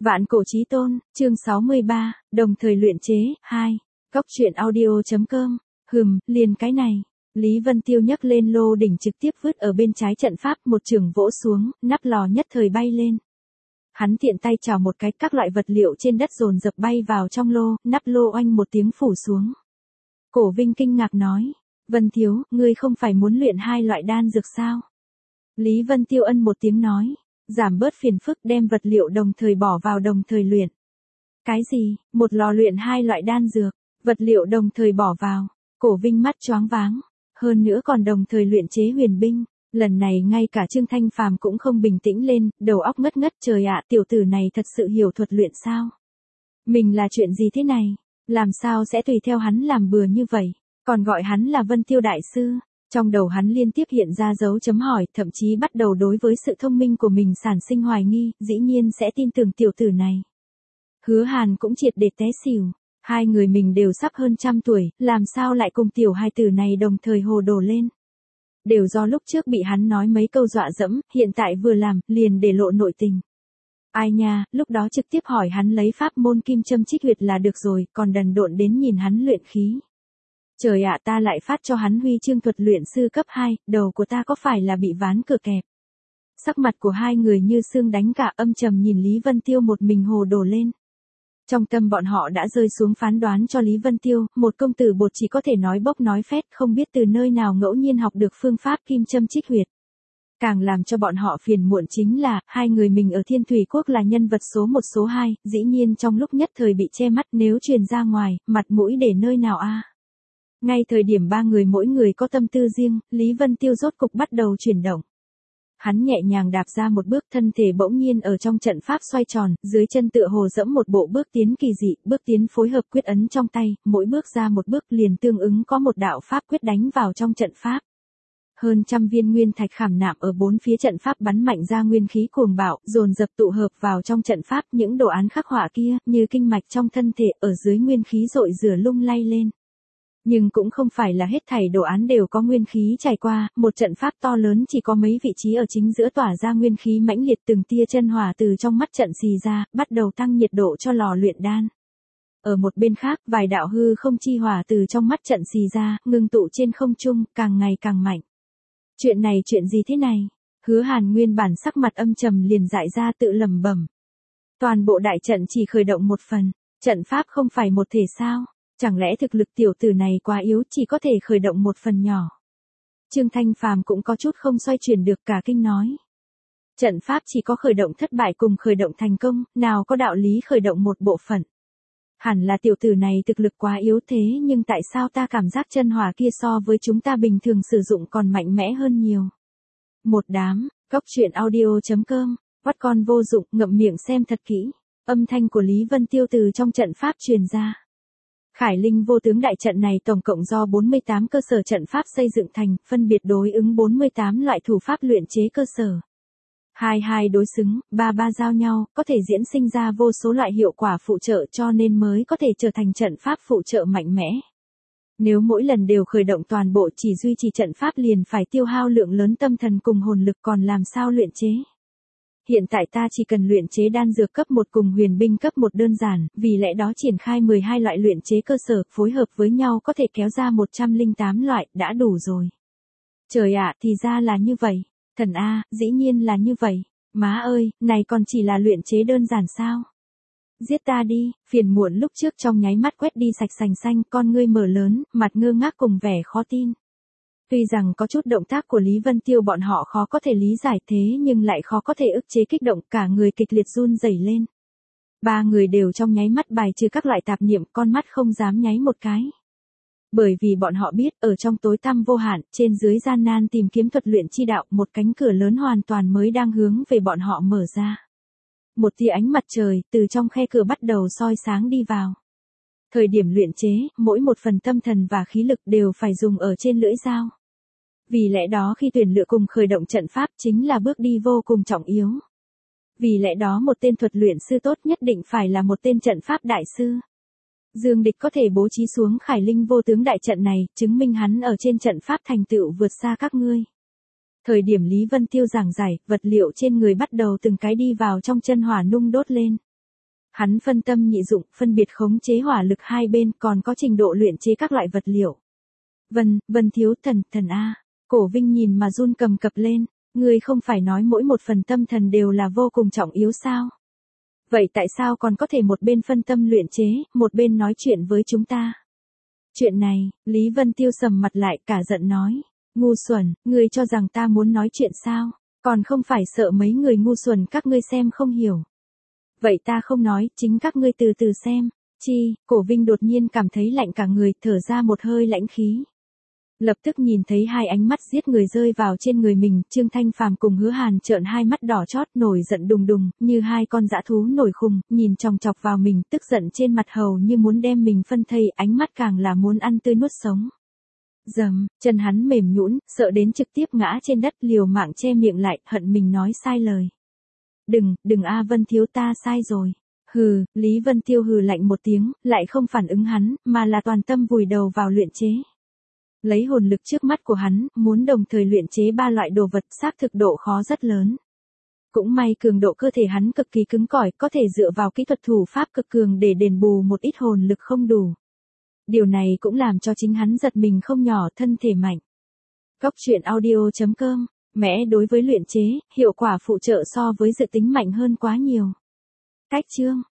Vạn cổ chí tôn, chương 63, đồng thời luyện chế, 2. Góc truyện audio.com. Liền cái này. Lý Vân Tiêu nhấc lên lô đỉnh trực tiếp vứt ở bên trái trận pháp, một trường vỗ xuống, nắp lò nhất thời bay lên. Hắn tiện tay chào một cái, các loại vật liệu trên đất dồn dập bay vào trong lô, nắp lô oanh một tiếng phủ xuống. Cổ Vinh kinh ngạc nói, Vân Thiếu, ngươi không phải muốn luyện 2 loại đan dược sao? Lý Vân Tiêu ân một tiếng nói, giảm bớt phiền phức, đem vật liệu đồng thời bỏ vào đồng thời luyện. Cái gì, một lò luyện 2 loại đan dược, vật liệu đồng thời bỏ vào, Cổ Vinh mắt choáng váng, hơn nữa còn đồng thời luyện chế huyền binh. Lần này ngay cả Trương Thanh Phàm cũng không bình tĩnh lên, đầu óc ngất ngất, trời ạ, tiểu tử này thật sự hiểu thuật luyện sao? Mình là chuyện gì thế này? Làm sao sẽ tùy theo hắn làm bừa như vậy? Còn gọi hắn là Vân Tiêu đại sư? Trong đầu hắn liên tiếp hiện ra dấu chấm hỏi, thậm chí bắt đầu đối với sự thông minh của mình sản sinh hoài nghi, dĩ nhiên sẽ tin tưởng tiểu tử này. Hứa Hàn cũng triệt để té xỉu, hai người mình đều sắp hơn 100 tuổi, làm sao lại cùng tiểu hai tử này đồng thời hồ đồ lên? Đều do lúc trước bị hắn nói mấy câu dọa dẫm, hiện tại vừa làm, liền để lộ nội tình. Ai nha, lúc đó trực tiếp hỏi hắn lấy pháp môn kim châm trích huyệt là được rồi, còn đần độn đến nhìn hắn luyện khí. Trời ạ, ta lại phát cho hắn huy chương thuật luyện sư cấp 2, đầu của ta có phải là bị ván cửa kẹp? Sắc mặt của hai người như xương đánh cả, âm trầm nhìn Lý Vân Tiêu một mình hồ đồ lên. Trong tâm bọn họ đã rơi xuống phán đoán cho Lý Vân Tiêu, một công tử bột chỉ có thể nói bốc nói phét, không biết từ nơi nào ngẫu nhiên học được phương pháp kim châm trích huyệt. Càng làm cho bọn họ phiền muộn chính là, hai người mình ở Thiên Thủy Quốc là nhân vật số 1 số 2, dĩ nhiên trong lúc nhất thời bị che mắt, nếu truyền ra ngoài, mặt mũi để nơi nào a? Ngay thời điểm ba người mỗi người có tâm tư riêng, Lý Vân Tiêu rốt cục bắt đầu chuyển động. Hắn nhẹ nhàng đạp ra một bước, thân thể bỗng nhiên ở trong trận pháp xoay tròn, dưới chân tựa hồ dẫm một bộ bước tiến kỳ dị, bước tiến phối hợp quyết ấn trong tay, mỗi bước ra một bước liền tương ứng có một đạo pháp quyết đánh vào trong trận pháp. Hơn 100 viên nguyên thạch khảm nạm ở bốn phía trận pháp bắn mạnh ra nguyên khí cuồng bạo, dồn dập tụ hợp vào trong trận pháp, những đồ án khắc họa kia, như kinh mạch trong thân thể, ở dưới nguyên khí rội rửa lung lay lên. Nhưng cũng không phải là hết thảy đồ án đều có nguyên khí trải qua, một trận pháp to lớn chỉ có mấy vị trí ở chính giữa tỏa ra nguyên khí mãnh liệt, từng tia chân hỏa từ trong mắt trận xì ra, bắt đầu tăng nhiệt độ cho lò luyện đan. Ở một bên khác, vài đạo hư không chi hỏa từ trong mắt trận xì ra, ngưng tụ trên không trung, càng ngày càng mạnh. Chuyện này chuyện gì thế này? Hứa Hàn nguyên bản sắc mặt âm trầm liền dại ra tự lẩm bẩm. Toàn bộ đại trận chỉ khởi động một phần, trận pháp không phải một thể sao? Chẳng lẽ thực lực tiểu tử này quá yếu, chỉ có thể khởi động một phần nhỏ? Trương Thanh Phàm cũng có chút không xoay chuyển được, cả kinh nói. Trận pháp chỉ có khởi động thất bại cùng khởi động thành công, nào có đạo lý khởi động một bộ phận. Hẳn là tiểu tử này thực lực quá yếu thế, nhưng tại sao ta cảm giác chân hỏa kia so với chúng ta bình thường sử dụng còn mạnh mẽ hơn nhiều? Một đám, góc truyện audio.com, bắt con vô dụng, ngậm miệng xem thật kỹ. Âm thanh của Lý Vân Tiêu từ trong trận pháp truyền ra. Khải Linh vô tướng đại trận này tổng cộng do 48 cơ sở trận pháp xây dựng thành, phân biệt đối ứng 48 loại thủ pháp luyện chế cơ sở. 2 đối xứng, 3 giao nhau, có thể diễn sinh ra vô số loại hiệu quả phụ trợ, cho nên mới có thể trở thành trận pháp phụ trợ mạnh mẽ. Nếu mỗi lần đều khởi động toàn bộ chỉ duy trì trận pháp liền phải tiêu hao lượng lớn tâm thần cùng hồn lực, còn làm sao luyện chế? Hiện tại ta chỉ cần luyện chế đan dược cấp 1 cùng huyền binh cấp 1 đơn giản, vì lẽ đó triển khai 12 loại luyện chế cơ sở, phối hợp với nhau có thể kéo ra 108 loại, đã đủ rồi. Trời ạ, thì ra là như vậy. Thần A, dĩ nhiên là như vậy. Má ơi, này còn chỉ là luyện chế đơn giản sao? Giết ta đi, phiền muộn lúc trước trong nháy mắt quét đi sạch sành xanh, con ngươi mở lớn, mặt ngơ ngác cùng vẻ khó tin. Tuy rằng có chút động tác của Lý Vân Tiêu bọn họ khó có thể lý giải, thế nhưng lại khó có thể ức chế kích động, cả người kịch liệt run rẩy lên. Ba người đều trong nháy mắt bài trừ các loại tạp niệm, con mắt không dám nháy một cái. Bởi vì bọn họ biết, ở trong tối tăm vô hạn, trên dưới gian nan tìm kiếm thuật luyện chi đạo, một cánh cửa lớn hoàn toàn mới đang hướng về bọn họ mở ra. Một tia ánh mặt trời, từ trong khe cửa bắt đầu soi sáng đi vào. Thời điểm luyện chế, mỗi một phần tâm thần và khí lực đều phải dùng ở trên lưỡi dao. Vì lẽ đó khi tuyển lựa cùng khởi động trận pháp chính là bước đi vô cùng trọng yếu. Vì lẽ đó một tên thuật luyện sư tốt nhất định phải là một tên trận pháp đại sư. Dương Địch có thể bố trí xuống Khải Linh vô tướng đại trận này, chứng minh hắn ở trên trận pháp thành tựu vượt xa các ngươi. Thời điểm Lý Vân Tiêu giảng giải, vật liệu trên người bắt đầu từng cái đi vào trong chân hỏa nung đốt lên. Hắn phân tâm nhị dụng, phân biệt khống chế hỏa lực hai bên, còn có trình độ luyện chế các loại vật liệu. Vân thiếu thần a. Cổ Vinh nhìn mà run cầm cập lên, ngươi không phải nói mỗi một phần tâm thần đều là vô cùng trọng yếu sao? Vậy tại sao còn có thể một bên phân tâm luyện chế, một bên nói chuyện với chúng ta? Chuyện này, Lý Vân Tiêu sầm mặt lại cả giận nói, ngu xuẩn, ngươi cho rằng ta muốn nói chuyện sao? Còn không phải sợ mấy người ngu xuẩn các ngươi xem không hiểu. Vậy ta không nói, chính các ngươi từ từ xem. Cổ Vinh đột nhiên cảm thấy lạnh cả người, thở ra một hơi lãnh khí. Lập tức nhìn thấy hai ánh mắt giết người rơi vào trên người mình, Trương Thanh Phàm cùng Hứa Hàn trợn hai mắt đỏ chót, nổi giận đùng đùng, như hai con dã thú nổi khùng, nhìn chòng chọc vào mình, tức giận trên mặt hầu như muốn đem mình phân thây, ánh mắt càng là muốn ăn tươi nuốt sống. Dầm, chân hắn mềm nhũn, sợ đến trực tiếp ngã trên đất, liều mạng che miệng lại, hận mình nói sai lời. Đừng a Vân thiếu, ta sai rồi. Hừ, Lý Vân Tiêu hừ lạnh một tiếng, lại không phản ứng hắn, mà là toàn tâm vùi đầu vào luyện chế. Lấy hồn lực trước mắt của hắn, muốn đồng thời luyện chế ba loại đồ vật, xác thực độ khó rất lớn. Cũng may cường độ cơ thể hắn cực kỳ cứng cỏi, có thể dựa vào kỹ thuật thủ pháp cực cường để đền bù một ít hồn lực không đủ. Điều này cũng làm cho chính hắn giật mình không nhỏ, thân thể mạnh. Goctruyện.audio.com, mẽ đối với luyện chế, hiệu quả phụ trợ so với dự tính mạnh hơn quá nhiều. Cách chương